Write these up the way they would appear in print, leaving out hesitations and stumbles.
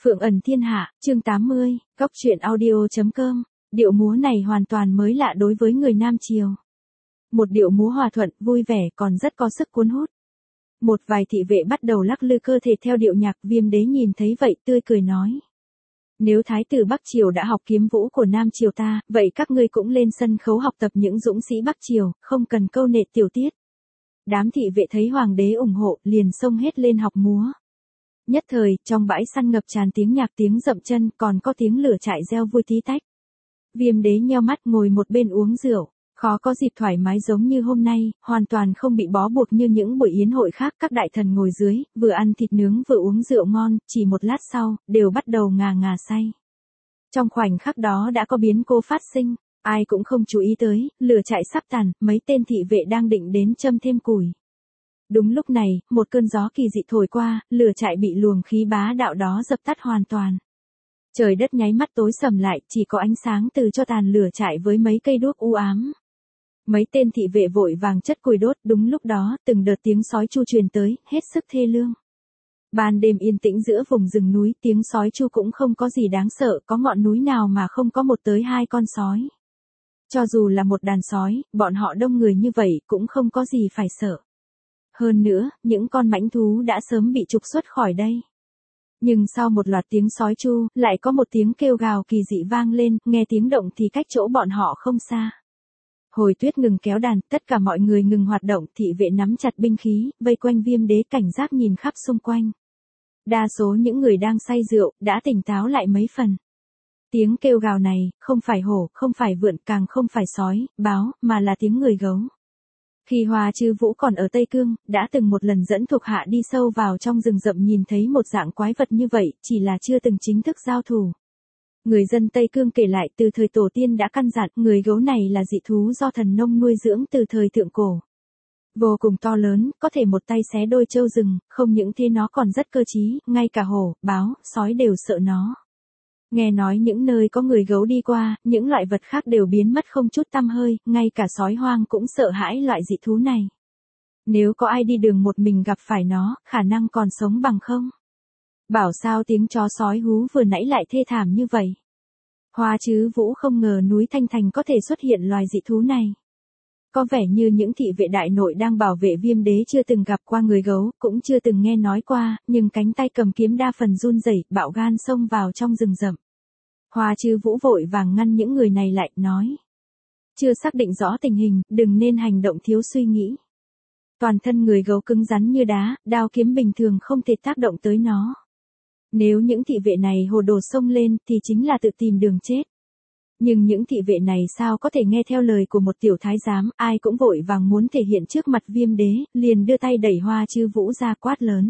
Phượng ẩn thiên hạ, chương 80, góc truyện audio.com, điệu múa này hoàn toàn mới lạ đối với người Nam Triều. Một điệu múa hòa thuận, vui vẻ còn rất có sức cuốn hút. Một vài thị vệ bắt đầu lắc lư cơ thể theo điệu nhạc, Viêm đế nhìn thấy vậy tươi cười nói. Nếu Thái tử Bắc Triều đã học kiếm vũ của Nam Triều ta, vậy các ngươi cũng lên sân khấu học tập những dũng sĩ Bắc Triều, không cần câu nệ tiểu tiết. Đám thị vệ thấy hoàng đế ủng hộ, liền xông hết lên học múa. Nhất thời, trong bãi săn ngập tràn tiếng nhạc tiếng dậm chân, còn có tiếng lửa trại reo vui tí tách. Viêm đế nheo mắt ngồi một bên uống rượu, khó có dịp thoải mái giống như hôm nay, hoàn toàn không bị bó buộc như những buổi yến hội khác. Các đại thần ngồi dưới, vừa ăn thịt nướng vừa uống rượu ngon, chỉ một lát sau, đều bắt đầu ngà ngà say. Trong khoảnh khắc đó đã có biến cố phát sinh, ai cũng không chú ý tới, lửa trại sắp tàn, mấy tên thị vệ đang định đến châm thêm củi. Đúng lúc này, một cơn gió kỳ dị thổi qua, lửa trại bị luồng khí bá đạo đó dập tắt hoàn toàn. Trời đất nháy mắt tối sầm lại, chỉ có ánh sáng từ cho tàn lửa trại với mấy cây đuốc u ám. Mấy tên thị vệ vội vàng chất củi đốt, đúng lúc đó, từng đợt tiếng sói chu truyền tới, hết sức thê lương. Ban đêm yên tĩnh giữa vùng rừng núi, tiếng sói chu cũng không có gì đáng sợ, có ngọn núi nào mà không có một tới hai con sói. Cho dù là một đàn sói, bọn họ đông người như vậy cũng không có gì phải sợ. Hơn nữa, những con mãnh thú đã sớm bị trục xuất khỏi đây. Nhưng sau một loạt tiếng sói chu, lại có một tiếng kêu gào kỳ dị vang lên, nghe tiếng động thì cách chỗ bọn họ không xa. Hồi Tuyết ngừng kéo đàn, tất cả mọi người ngừng hoạt động, thị vệ nắm chặt binh khí, vây quanh Viêm đế cảnh giác nhìn khắp xung quanh. Đa số những người đang say rượu, đã tỉnh táo lại mấy phần. Tiếng kêu gào này, không phải hổ, không phải vượn, càng không phải sói, báo, mà là tiếng người gấu. Khi Hoa Chư Vũ còn ở Tây Cương, đã từng một lần dẫn thuộc hạ đi sâu vào trong rừng rậm nhìn thấy một dạng quái vật như vậy, chỉ là chưa từng chính thức giao thủ. Người dân Tây Cương kể lại từ thời tổ tiên đã căn dặn, người gấu này là dị thú do thần nông nuôi dưỡng từ thời thượng cổ. Vô cùng to lớn, có thể một tay xé đôi trâu rừng, không những thế nó còn rất cơ trí, ngay cả hổ, báo, sói đều sợ nó. Nghe nói những nơi có người gấu đi qua, những loại vật khác đều biến mất không chút tăm hơi, ngay cả sói hoang cũng sợ hãi loại dị thú này. Nếu có ai đi đường một mình gặp phải nó, khả năng còn sống bằng không? Bảo sao tiếng chó sói hú vừa nãy lại thê thảm như vậy. Hoa Chư Vũ không ngờ núi Thanh Thành có thể xuất hiện loài dị thú này. Có vẻ như những thị vệ đại nội đang bảo vệ Viêm đế chưa từng gặp qua người gấu, cũng chưa từng nghe nói qua, nhưng cánh tay cầm kiếm đa phần run rẩy, bạo gan xông vào trong rừng rậm. Hoa Chư Vũ vội vàng ngăn những người này lại, nói. Chưa xác định rõ tình hình, đừng nên hành động thiếu suy nghĩ. Toàn thân người gấu cứng rắn như đá, đao kiếm bình thường không thể tác động tới nó. Nếu những thị vệ này hồ đồ xông lên thì chính là tự tìm đường chết. Nhưng những thị vệ này sao có thể nghe theo lời của một tiểu thái giám, ai cũng vội vàng muốn thể hiện trước mặt Viêm đế, liền đưa tay đẩy Hoa Chư Vũ ra quát lớn.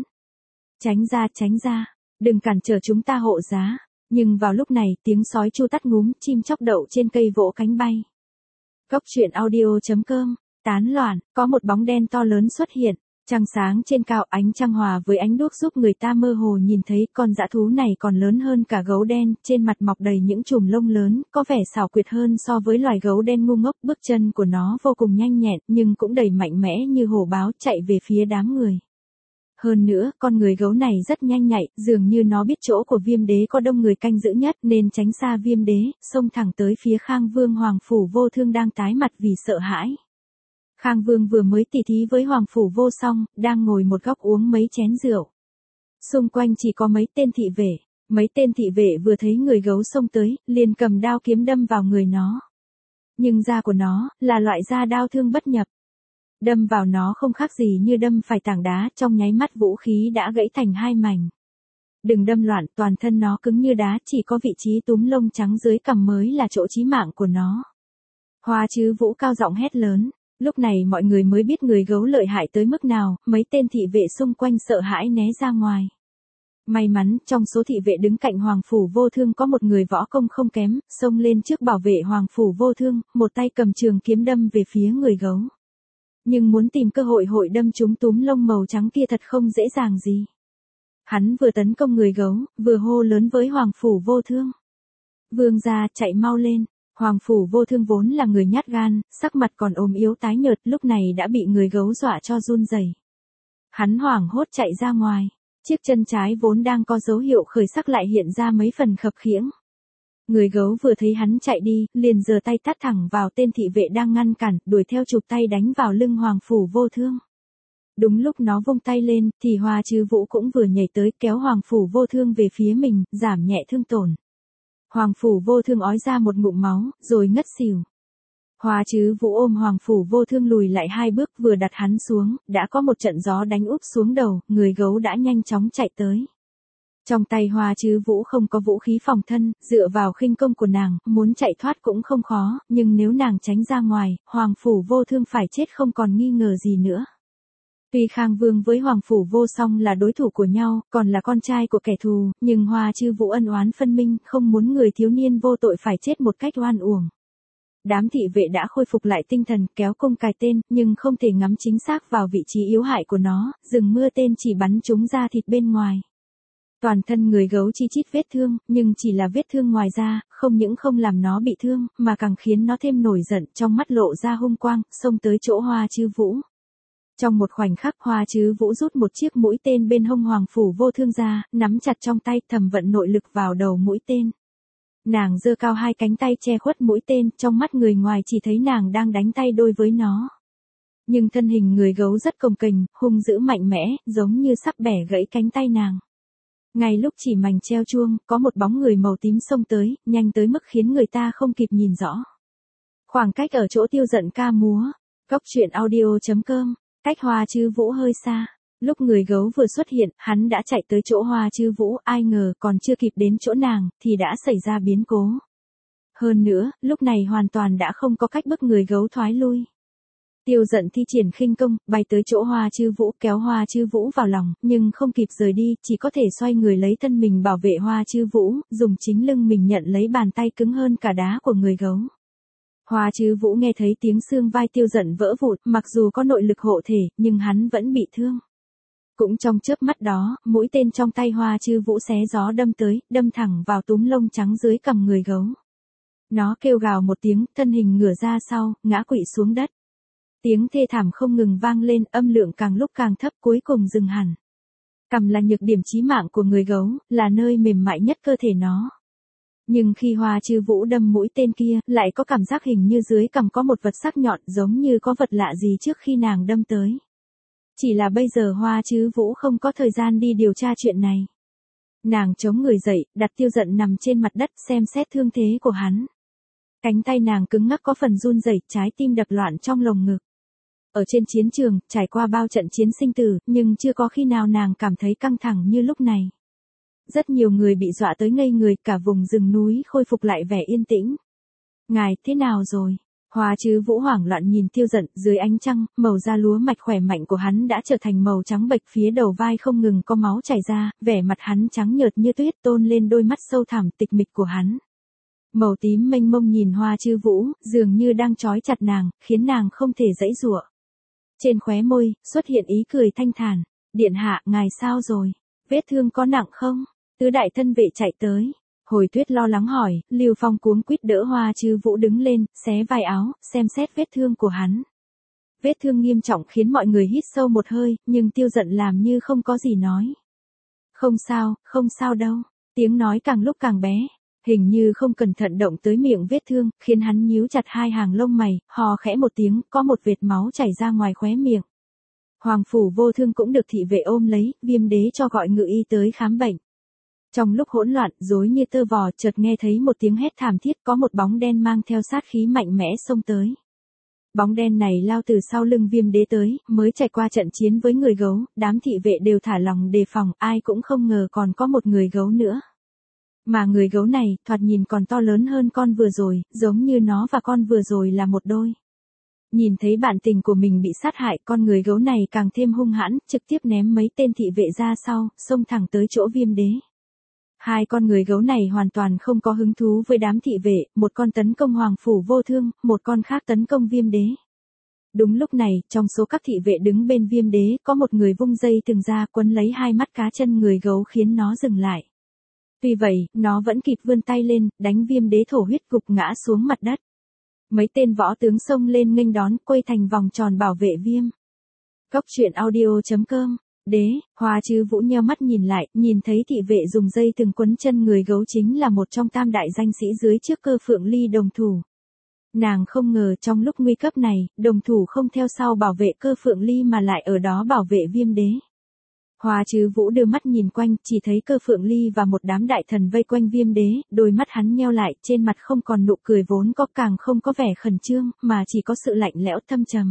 Tránh ra, đừng cản trở chúng ta hộ giá. Nhưng vào lúc này, tiếng sói chu tắt ngúm, chim chóc đậu trên cây vỗ cánh bay. Góc truyện audio.com, tán loạn, có một bóng đen to lớn xuất hiện. Trăng sáng trên cao, ánh trăng hòa với ánh đuốc giúp người ta mơ hồ nhìn thấy con dã thú này còn lớn hơn cả gấu đen, trên mặt mọc đầy những chùm lông lớn, có vẻ xảo quyệt hơn so với loài gấu đen ngu ngốc. Bước chân của nó vô cùng nhanh nhẹn, nhưng cũng đầy mạnh mẽ như hổ báo, chạy về phía đám người. Hơn nữa, con người gấu này rất nhanh nhạy, dường như nó biết chỗ của Viêm đế có đông người canh giữ nhất nên tránh xa Viêm đế, xông thẳng tới phía Khang Vương Hoàng Phủ Vô Thương đang tái mặt vì sợ hãi. Khang Vương vừa mới tỉ thí với Hoàng Phủ Vô xong, đang ngồi một góc uống mấy chén rượu. Xung quanh chỉ có mấy tên thị vệ. Mấy tên thị vệ vừa thấy người gấu xông tới, liền cầm đao kiếm đâm vào người nó. Nhưng da của nó, là loại da đao thương bất nhập. Đâm vào nó không khác gì như đâm phải tảng đá, trong nháy mắt vũ khí đã gãy thành hai mảnh. Đừng đâm loạn, toàn thân nó cứng như đá, chỉ có vị trí túm lông trắng dưới cằm mới là chỗ chí mạng của nó. Hoa Chư Vũ cao giọng hét lớn. Lúc này mọi người mới biết người gấu lợi hại tới mức nào, mấy tên thị vệ xung quanh sợ hãi né ra ngoài. May mắn, trong số thị vệ đứng cạnh Hoàng Phủ Vô Thương có một người võ công không kém, xông lên trước bảo vệ Hoàng Phủ Vô Thương, một tay cầm trường kiếm đâm về phía người gấu. Nhưng muốn tìm cơ hội đâm trúng túm lông màu trắng kia thật không dễ dàng gì. Hắn vừa tấn công người gấu, vừa hô lớn với Hoàng Phủ Vô Thương. Vương gia, chạy mau lên. Hoàng Phủ Vô Thương vốn là người nhát gan, sắc mặt còn ốm yếu tái nhợt, lúc này đã bị người gấu dọa cho run rẩy. Hắn hoảng hốt chạy ra ngoài. Chiếc chân trái vốn đang có dấu hiệu khởi sắc lại hiện ra mấy phần khập khiễng. Người gấu vừa thấy hắn chạy đi, liền giơ tay tát thẳng vào tên thị vệ đang ngăn cản, đuổi theo chụp tay đánh vào lưng Hoàng Phủ Vô Thương. Đúng lúc nó vung tay lên, thì Hoa Trư Vũ cũng vừa nhảy tới kéo Hoàng Phủ Vô Thương về phía mình, giảm nhẹ thương tổn. Hoàng Phủ Vô Thương ói ra một ngụm máu, rồi ngất xỉu. Hoa Trư Vũ ôm Hoàng Phủ Vô Thương lùi lại 2 bước, vừa đặt hắn xuống, đã có một trận gió đánh úp xuống đầu, người gấu đã nhanh chóng chạy tới. Trong tay Hoa Trư Vũ không có vũ khí phòng thân, dựa vào khinh công của nàng, muốn chạy thoát cũng không khó, nhưng nếu nàng tránh ra ngoài, Hoàng Phủ Vô Thương phải chết không còn nghi ngờ gì nữa. Tuy Khang Vương với Hoàng Phủ Vô Song là đối thủ của nhau, còn là con trai của kẻ thù, nhưng Hoa Trư Vũ ân oán phân minh, không muốn người thiếu niên vô tội phải chết một cách oan uổng. Đám thị vệ đã khôi phục lại tinh thần, kéo cung cài tên, nhưng không thể ngắm chính xác vào vị trí yếu hại của nó, rừng mưa tên chỉ bắn trúng da thịt bên ngoài. Toàn thân người gấu chi chít vết thương, nhưng chỉ là vết thương ngoài da, không những không làm nó bị thương, mà càng khiến nó thêm nổi giận, trong mắt lộ ra hung quang, xông tới chỗ Hoa Trư Vũ. Trong một khoảnh khắc, Hoa Trư Vũ rút một chiếc mũi tên bên hông Hoàng Phủ Vô Thương ra, nắm chặt trong tay, thầm vận nội lực vào đầu mũi tên. Nàng giơ cao 2 cánh tay che khuất mũi tên, trong mắt người ngoài chỉ thấy nàng đang đánh tay đôi với nó. Nhưng thân hình người gấu rất cồng kềnh, hung dữ mạnh mẽ, giống như sắp bẻ gãy cánh tay nàng. Ngay lúc chỉ mảnh treo chuông, có một bóng người màu tím xông tới, nhanh tới mức khiến người ta không kịp nhìn rõ. Khoảng cách ở chỗ Tiêu Dận ca múa, goctruyện.audio.com, cách Hoa Trư Vũ hơi xa. Lúc người gấu vừa xuất hiện, hắn đã chạy tới chỗ Hoa Trư Vũ, ai ngờ còn chưa kịp đến chỗ nàng, thì đã xảy ra biến cố. Hơn nữa, lúc này hoàn toàn đã không có cách bức người gấu thoái lui. Tiêu Dận thi triển khinh công, bay tới chỗ Hoa Trư Vũ, kéo Hoa Trư Vũ vào lòng, nhưng không kịp rời đi, chỉ có thể xoay người lấy thân mình bảo vệ Hoa Trư Vũ, dùng chính lưng mình nhận lấy bàn tay cứng hơn cả đá của người gấu. Hoa Trư Vũ nghe thấy tiếng xương vai Tiêu Dận vỡ vụn, mặc dù có nội lực hộ thể, nhưng hắn vẫn bị thương. Cũng trong chớp mắt đó, mũi tên trong tay Hoa Trư Vũ xé gió đâm tới, đâm thẳng vào túm lông trắng dưới cằm người gấu. Nó kêu gào một tiếng, thân hình ngửa ra sau, ngã quỵ xuống đất. Tiếng thê thảm không ngừng vang lên, âm lượng càng lúc càng thấp, cuối cùng dừng hẳn. Cằm là nhược điểm chí mạng của người gấu, là nơi mềm mại nhất cơ thể nó. Nhưng khi Hoa Trư Vũ đâm mũi tên kia, lại có cảm giác hình như dưới cằm có một vật sắc nhọn, giống như có vật lạ gì trước khi nàng đâm tới. Chỉ là bây giờ Hoa Trư Vũ không có thời gian đi điều tra chuyện này. Nàng chống người dậy, đặt Tiêu Dận nằm trên mặt đất, xem xét thương thế của hắn. Cánh tay nàng cứng ngắc có phần run rẩy, trái tim đập loạn trong lồng ngực. Ở trên chiến trường, trải qua bao trận chiến sinh tử, nhưng chưa có khi nào nàng cảm thấy căng thẳng như lúc này. Rất nhiều người bị dọa tới ngây người, cả vùng rừng núi khôi phục lại vẻ yên tĩnh. Ngài, thế nào rồi? Hoa Trư Vũ hoảng loạn nhìn Tiêu Dận, dưới ánh trăng, màu da lúa mạch khỏe mạnh của hắn đã trở thành màu trắng bệch, phía đầu vai không ngừng có máu chảy ra, vẻ mặt hắn trắng nhợt như tuyết, tôn lên đôi mắt sâu thẳm tịch mịch của hắn. Màu tím mênh mông nhìn Hoa Trư Vũ, dường như đang trói chặt nàng, khiến nàng không thể giãy giụa. Trên khóe môi, xuất hiện ý cười thanh thản. Điện hạ, ngài sao rồi? Vết thương có nặng không? Tứ đại thân vệ chạy tới. Hồi Tuyết lo lắng hỏi, Lưu Phong cuống quýt đỡ Hoa Trư Vũ đứng lên, xé vai áo, xem xét vết thương của hắn. Vết thương nghiêm trọng khiến mọi người hít sâu một hơi, nhưng Tiêu Dận làm như không có gì nói. Không sao đâu. Tiếng nói càng lúc càng bé. Hình như không cẩn thận động tới miệng vết thương, khiến hắn nhíu chặt 2 hàng lông mày, hò khẽ một tiếng, có một vệt máu chảy ra ngoài khóe miệng. Hoàng Phủ Vô Thương cũng được thị vệ ôm lấy, Viêm Đế cho gọi ngự y tới khám bệnh. Trong lúc hỗn loạn, rối như tơ vò, chợt nghe thấy một tiếng hét thảm thiết, có một bóng đen mang theo sát khí mạnh mẽ xông tới. Bóng đen này lao từ sau lưng Viêm Đế tới, mới trải qua trận chiến với người gấu, đám thị vệ đều thả lòng đề phòng, ai cũng không ngờ còn có một người gấu nữa. Mà người gấu này, thoạt nhìn còn to lớn hơn con vừa rồi, giống như nó và con vừa rồi là một đôi. Nhìn thấy bạn tình của mình bị sát hại, con người gấu này càng thêm hung hãn, trực tiếp ném mấy tên thị vệ ra sau, xông thẳng tới chỗ Viêm Đế. 2 con người gấu này hoàn toàn không có hứng thú với đám thị vệ, một con tấn công Hoàng Phủ Vô Thương, một con khác tấn công Viêm Đế. Đúng lúc này, trong số các thị vệ đứng bên Viêm Đế, có một người vung dây thừng ra quấn lấy 2 mắt cá chân người gấu khiến nó dừng lại. Tuy vậy, nó vẫn kịp vươn tay lên, đánh Viêm Đế thổ huyết gục ngã xuống mặt đất. Mấy tên võ tướng xông lên nghênh đón, quay thành vòng tròn bảo vệ Viêm. Goctruyện.audio.com Đế, Hoa Trư Vũ nheo mắt nhìn lại, nhìn thấy thị vệ dùng dây thừng quấn chân người gấu chính là một trong tam đại danh sĩ dưới trước Cơ Phượng Ly đồng thủ. Nàng không ngờ trong lúc nguy cấp này, đồng thủ không theo sau bảo vệ Cơ Phượng Ly mà lại ở đó bảo vệ Viêm Đế. Hoa Trư Vũ đưa mắt nhìn quanh, chỉ thấy Cơ Phượng Ly và một đám đại thần vây quanh Viêm Đế, đôi mắt hắn nheo lại, trên mặt không còn nụ cười vốn có, càng không có vẻ khẩn trương, mà chỉ có sự lạnh lẽo thâm trầm.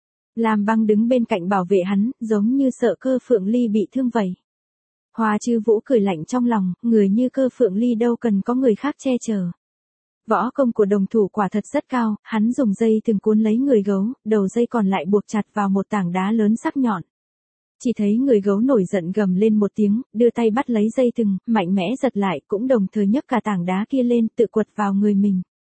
Lam Băng đứng bên cạnh bảo vệ hắn, giống như sợ Cơ Phượng Ly bị thương vậy. Hoa Trư Vũ cười lạnh trong lòng, người như Cơ Phượng Ly đâu cần có người khác che chở. Võ công của đồng thủ quả thật rất cao, hắn dùng dây thừng cuốn lấy người gấu, đầu dây còn lại buộc chặt vào một tảng đá lớn sắc nhọn. Chỉ thấy người gấu nổi giận gầm lên một tiếng, đưa tay bắt lấy dây thừng, mạnh mẽ giật lại, cũng đồng thời nhấc cả tảng đá kia lên, tự quật vào người mình.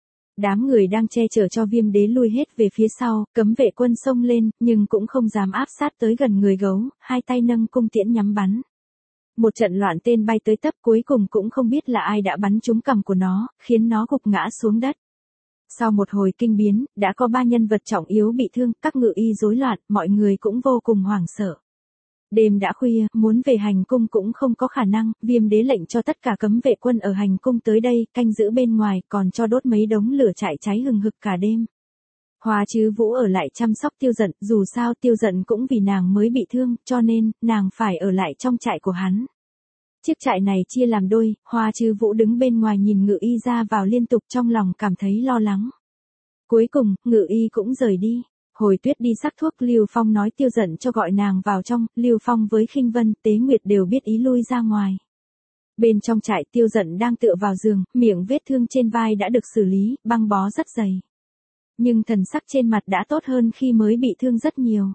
Đám người đang che chở cho Viêm Đế lui hết về phía sau, cấm vệ quân xông lên, nhưng cũng không dám áp sát tới gần người gấu, hai tay nâng cung tiễn nhắm bắn. Một trận loạn tên bay tới tấp, cuối cùng cũng không biết là ai đã bắn trúng cằm của nó, khiến nó gục ngã xuống đất. Sau một hồi kinh biến, đã có 3 nhân vật trọng yếu bị thương, các ngự y rối loạn, mọi người cũng vô cùng hoảng sợ. Đêm đã khuya, muốn về hành cung cũng không có khả năng, Viêm Đế lệnh cho tất cả cấm vệ quân ở hành cung tới đây, canh giữ bên ngoài, còn cho đốt mấy đống lửa trại cháy hừng hực cả đêm. Hoa Trư Vũ ở lại chăm sóc Tiêu Dận, dù sao Tiêu Dận cũng vì nàng mới bị thương, cho nên, nàng phải ở lại trong trại của hắn. Chiếc trại này chia làm đôi, Hoa Trư Vũ đứng bên ngoài nhìn ngự y ra vào liên tục, trong lòng cảm thấy lo lắng. Cuối cùng, ngự y cũng rời đi. Hồi Tuyết đi sắc thuốc, Lưu Phong nói Tiêu Dận cho gọi nàng vào trong, Lưu Phong với Khinh Vân, Tế Nguyệt đều biết ý lui ra ngoài. Bên trong trại, Tiêu Dận đang tựa vào giường, miệng vết thương trên vai đã được xử lý, băng bó rất dày. Nhưng thần sắc trên mặt đã tốt hơn khi mới bị thương rất nhiều.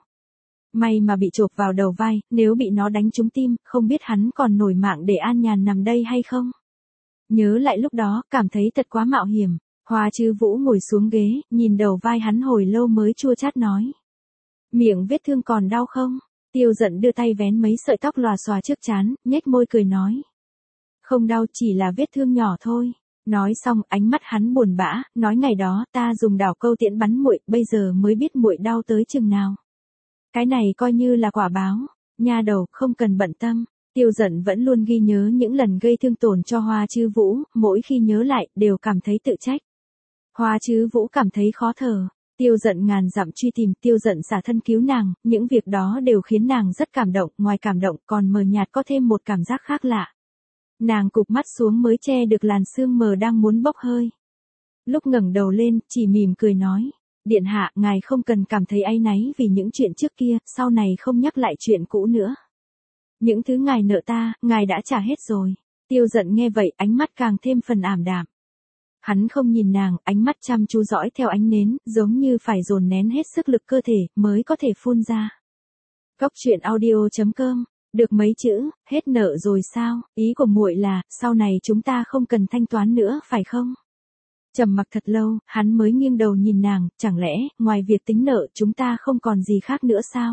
May mà bị chộp vào đầu vai, nếu bị nó đánh trúng tim, không biết hắn còn nổi mạng để an nhàn nằm đây hay không. Nhớ lại lúc đó, cảm thấy thật quá mạo hiểm. Hoa Trư Vũ ngồi xuống ghế, nhìn đầu vai hắn hồi lâu mới chua chát nói. Miệng vết thương còn đau không? Tiêu Dận đưa tay vén mấy sợi tóc lòa xòa trước trán, nhếch môi cười nói. Không đau, chỉ là vết thương nhỏ thôi. Nói xong, ánh mắt hắn buồn bã, nói ngày đó ta dùng đảo câu tiễn bắn muội, bây giờ mới biết muội đau tới chừng nào. Cái này coi như là quả báo, nha đầu, không cần bận tâm. Tiêu Dận vẫn luôn ghi nhớ những lần gây thương tổn cho Hoa Trư Vũ, mỗi khi nhớ lại, đều cảm thấy tự trách. Hoa Trư Vũ cảm thấy khó thở, Tiêu Dận ngàn dặm truy tìm, Tiêu Dận xả thân cứu nàng, những việc đó đều khiến nàng rất cảm động, ngoài cảm động còn mờ nhạt có thêm một cảm giác khác lạ. Nàng cụp mắt xuống mới che được làn sương mờ đang muốn bốc hơi. Lúc ngẩng đầu lên, chỉ mỉm cười nói, Điện hạ, ngài không cần cảm thấy áy náy vì những chuyện trước kia, sau này không nhắc lại chuyện cũ nữa. Những thứ ngài nợ ta, ngài đã trả hết rồi. Tiêu Dận nghe vậy, ánh mắt càng thêm phần ảm đạm. Hắn không nhìn nàng, ánh mắt chăm chú dõi theo ánh nến, giống như phải dồn nén hết sức lực cơ thể, mới có thể phun ra. Góc truyện audio.com, được mấy chữ, hết nợ rồi sao, ý của muội là, sau này chúng ta không cần thanh toán nữa, phải không? Trầm mặc thật lâu, hắn mới nghiêng đầu nhìn nàng, chẳng lẽ, ngoài việc tính nợ, chúng ta không còn gì khác nữa sao?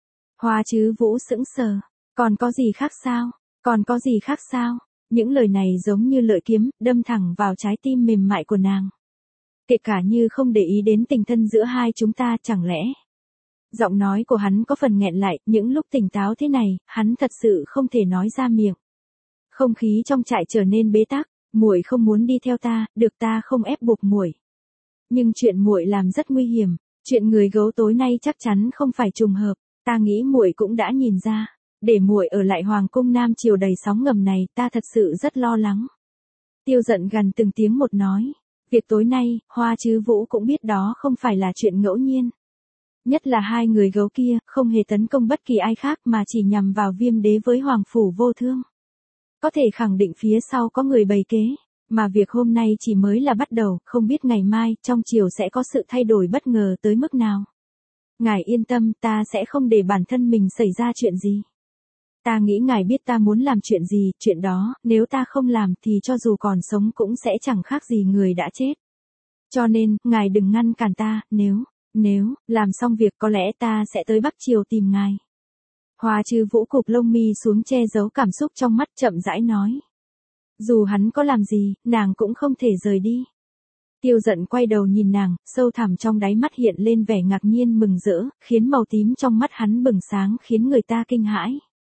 Hoa Trư Vũ sững sờ, còn có gì khác sao? Còn có gì khác sao? Những lời này giống như lợi kiếm, đâm thẳng vào trái tim mềm mại của nàng. Kể cả như không để ý đến tình thân giữa hai chúng ta, chẳng lẽ? Giọng nói của hắn có phần nghẹn lại, những lúc tỉnh táo thế này, hắn thật sự không thể nói ra miệng. Không khí trong trại trở nên bế tắc, muội không muốn đi theo ta, được ta không ép buộc muội. Nhưng chuyện muội làm rất nguy hiểm, chuyện người gấu tối nay chắc chắn không phải trùng hợp, ta nghĩ muội cũng đã nhìn ra. Để muội ở lại hoàng cung Nam Triều đầy sóng ngầm này, ta thật sự rất lo lắng. Tiêu Dận gần từng tiếng một nói, việc tối nay, Hoa Trư Vũ cũng biết đó không phải là chuyện ngẫu nhiên. Nhất là hai người gấu kia, không hề tấn công bất kỳ ai khác mà chỉ nhằm vào Viêm Đế với Hoàng Phủ Vô Thương. Có thể khẳng định phía sau có người bày kế, mà việc hôm nay chỉ mới là bắt đầu, không biết ngày mai, trong triều sẽ có sự thay đổi bất ngờ tới mức nào. Ngài yên tâm, ta sẽ không để bản thân mình xảy ra chuyện gì. Ta nghĩ ngài biết ta muốn làm chuyện gì, chuyện đó, nếu ta không làm thì cho dù còn sống cũng sẽ chẳng khác gì người đã chết. Cho nên, ngài đừng ngăn cản ta, nếu, làm xong việc có lẽ ta sẽ tới Bắc Triều tìm ngài. Hoa Trư Vũ cụp lông mi xuống che giấu cảm xúc trong mắt, chậm rãi nói. Dù hắn có làm gì, nàng cũng không thể rời đi. Tiêu Dận quay đầu nhìn nàng, sâu thẳm trong đáy mắt hiện lên vẻ ngạc nhiên mừng rỡ, khiến màu tím trong mắt hắn bừng sáng khiến người ta kinh hãi.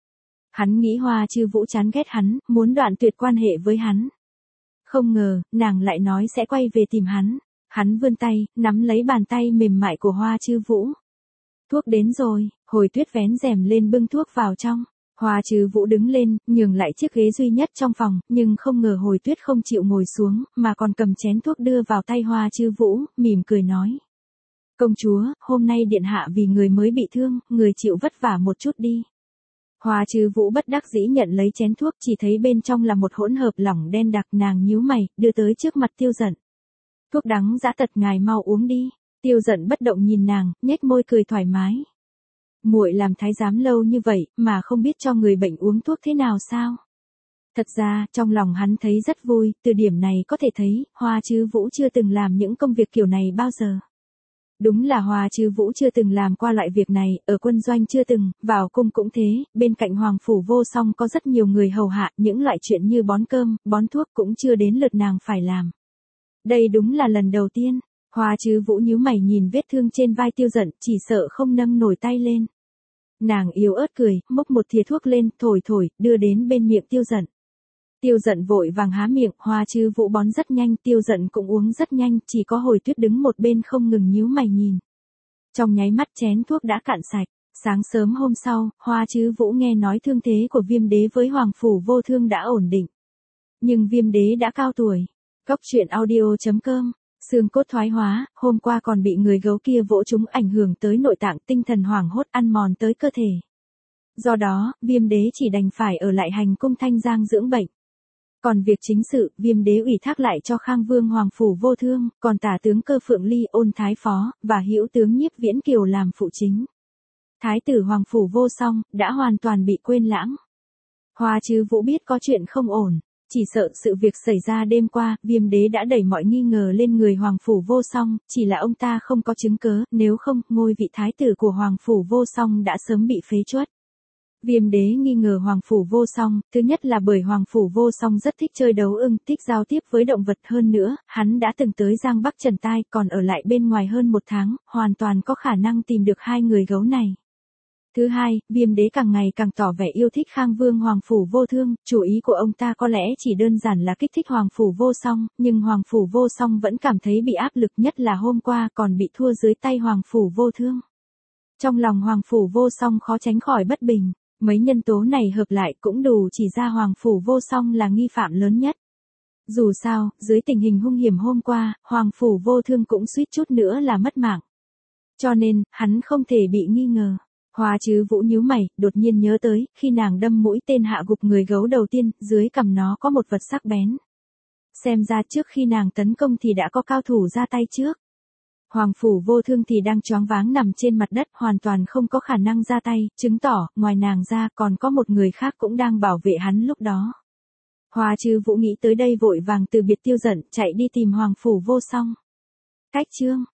Hắn nghĩ Hoa Chư Vũ chán ghét hắn, muốn đoạn tuyệt quan hệ với hắn. Không ngờ, nàng lại nói sẽ quay về tìm hắn. Hắn vươn tay, nắm lấy bàn tay mềm mại của Hoa Chư Vũ. Thuốc đến rồi, Hồi Tuyết vén rèm lên bưng thuốc vào trong. Hoa Chư Vũ đứng lên, nhường lại chiếc ghế duy nhất trong phòng, nhưng không ngờ Hồi Tuyết không chịu ngồi xuống, mà còn cầm chén thuốc đưa vào tay Hoa Chư Vũ, mỉm cười nói. Công chúa, hôm nay điện hạ vì người mới bị thương, người chịu vất vả một chút đi. Hoa Chư Vũ bất đắc dĩ nhận lấy chén thuốc, chỉ thấy bên trong là một hỗn hợp lỏng đen đặc, nàng nhíu mày, đưa tới trước mặt Tiêu Dận. Thuốc đắng dã tật, ngài mau uống đi. Tiêu Dận bất động nhìn nàng, nhếch môi cười thoải mái. Muội làm thái giám lâu như vậy, mà không biết cho người bệnh uống thuốc thế nào sao? Thật ra, trong lòng hắn thấy rất vui, từ điểm này có thể thấy, Hoa Chư Vũ chưa từng làm những công việc kiểu này bao giờ. Đúng là Hoa Chư Vũ chưa từng làm qua loại việc này, ở quân doanh chưa từng, vào cung cũng thế, bên cạnh Hoàng Phủ Vô Song có rất nhiều người hầu hạ, những loại chuyện như bón cơm, bón thuốc cũng chưa đến lượt nàng phải làm. Đây đúng là lần đầu tiên. Hoa Chư Vũ nhíu mày nhìn vết thương trên vai Tiêu Dận, chỉ sợ không nâng nổi tay lên. Nàng yếu ớt cười, múc một thìa thuốc lên, thổi thổi, đưa đến bên miệng Tiêu Dận. Tiêu Dận vội vàng há miệng, Hoa Chư Vũ bón rất nhanh, Tiêu Dận cũng uống rất nhanh, chỉ có Hồi Tuyết đứng một bên không ngừng nhíu mày nhìn. Trong nháy mắt chén thuốc đã cạn sạch. Sáng sớm hôm sau, Hoa Chư Vũ nghe nói thương thế của Viêm Đế với Hoàng Phủ Vô Thương đã ổn định. Nhưng Viêm Đế đã cao tuổi. Cốc truyện audio.com. Xương cốt thoái hóa, hôm qua còn bị người gấu kia vỗ trúng, ảnh hưởng tới nội tạng, tinh thần hoảng hốt, ăn mòn tới cơ thể. Do đó, Viêm Đế chỉ đành phải ở lại hành cung Thanh Giang dưỡng bệnh. Còn việc chính sự, Viêm Đế ủy thác lại cho Khang Vương Hoàng Phủ Vô Thương, còn tả tướng Cơ Phượng Ly, Ôn Thái Phó, và hữu tướng Nhiếp Viễn Kiều làm phụ chính. Thái tử Hoàng Phủ Vô Song, đã hoàn toàn bị quên lãng. Hoa Chư Vũ biết có chuyện không ổn. Chỉ sợ sự việc xảy ra đêm qua, Viêm Đế đã đẩy mọi nghi ngờ lên người Hoàng Phủ Vô Song, chỉ là ông ta không có chứng cớ, nếu không, ngôi vị thái tử của Hoàng Phủ Vô Song đã sớm bị phế truất. Viêm Đế nghi ngờ Hoàng Phủ Vô Song, thứ nhất là bởi Hoàng Phủ Vô Song rất thích chơi đấu ưng, thích giao tiếp với động vật, hơn nữa, hắn đã từng tới Giang Bắc Trần Tai, còn ở lại bên ngoài hơn một tháng, hoàn toàn có khả năng tìm được hai người gấu này. Thứ hai, Viêm Đế càng ngày càng tỏ vẻ yêu thích Khang Vương Hoàng Phủ Vô Thương, chủ ý của ông ta có lẽ chỉ đơn giản là kích thích Hoàng Phủ Vô Song, nhưng Hoàng Phủ Vô Song vẫn cảm thấy bị áp lực, nhất là hôm qua còn bị thua dưới tay Hoàng Phủ Vô Thương. Trong lòng Hoàng Phủ Vô Song khó tránh khỏi bất bình, mấy nhân tố này hợp lại cũng đủ chỉ ra Hoàng Phủ Vô Song là nghi phạm lớn nhất. Dù sao, dưới tình hình hung hiểm hôm qua, Hoàng Phủ Vô Thương cũng suýt chút nữa là mất mạng. Cho nên, hắn không thể bị nghi ngờ. Hoa Chư Vũ nhíu mày, đột nhiên nhớ tới, khi nàng đâm mũi tên hạ gục người gấu đầu tiên, dưới cằm nó có một vật sắc bén. Xem ra trước khi nàng tấn công thì đã có cao thủ ra tay trước. Hoàng Phủ Vô Thương thì đang choáng váng nằm trên mặt đất, hoàn toàn không có khả năng ra tay, chứng tỏ, ngoài nàng ra còn có một người khác cũng đang bảo vệ hắn lúc đó. Hoa Chư Vũ nghĩ tới đây vội vàng từ biệt Tiêu Dận, chạy đi tìm Hoàng Phủ Vô Song. Cách chương